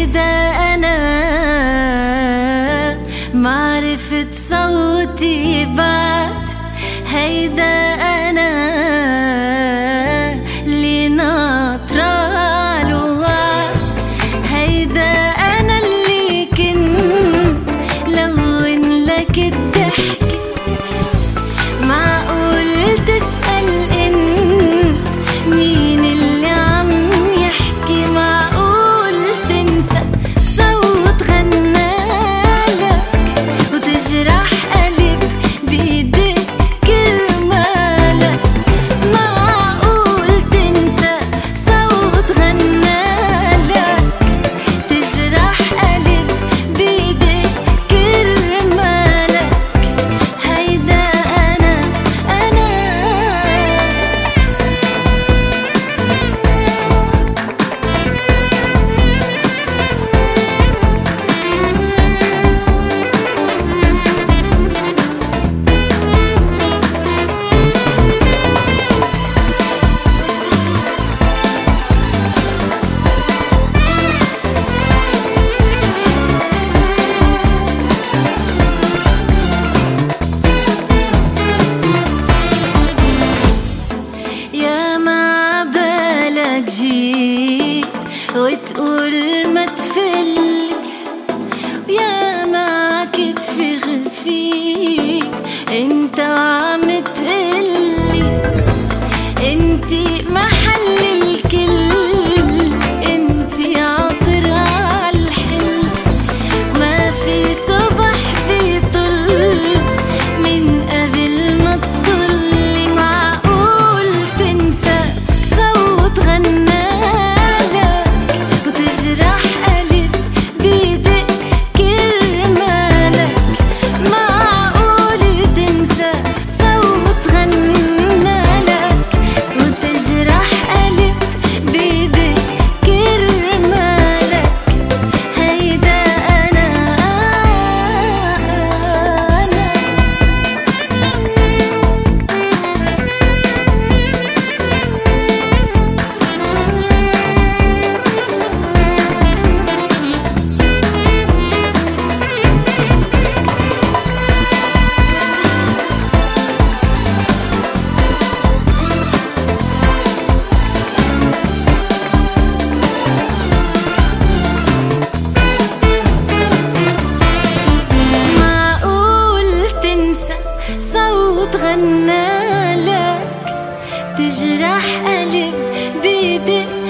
هيدا أنا معرفة صوتي بعد، هيدا أنا اللي ناطرة الوعد، هيدا أنا اللي كنت لون لك الضحكة. معقول تسأل انت مين اللي عم يحكي؟ معقول تنسى صوت غنالك وتجرح قلب بيدك كرمالك؟ معقول تنسى صوت غنالك تجرح قلب بيدك كرمالك؟ هيدا أنا يا ما عبالك جيت وتقول ما تفل، ويا ما عكتفي غفيت انت وعم تقلي انتي محل الكل، انتي عطر عالحل. ما في صبح بيطل من قبل ما تطلي. معقول تنسى صوت غنالك وتجرح قلب بيدق كرمالك؟ معقول تنسى صوت غنالك وتجرح قلب بيدق كرمالك؟ هيدا أنا معقول تنسى صوت غنالك تجرح قلب بيدق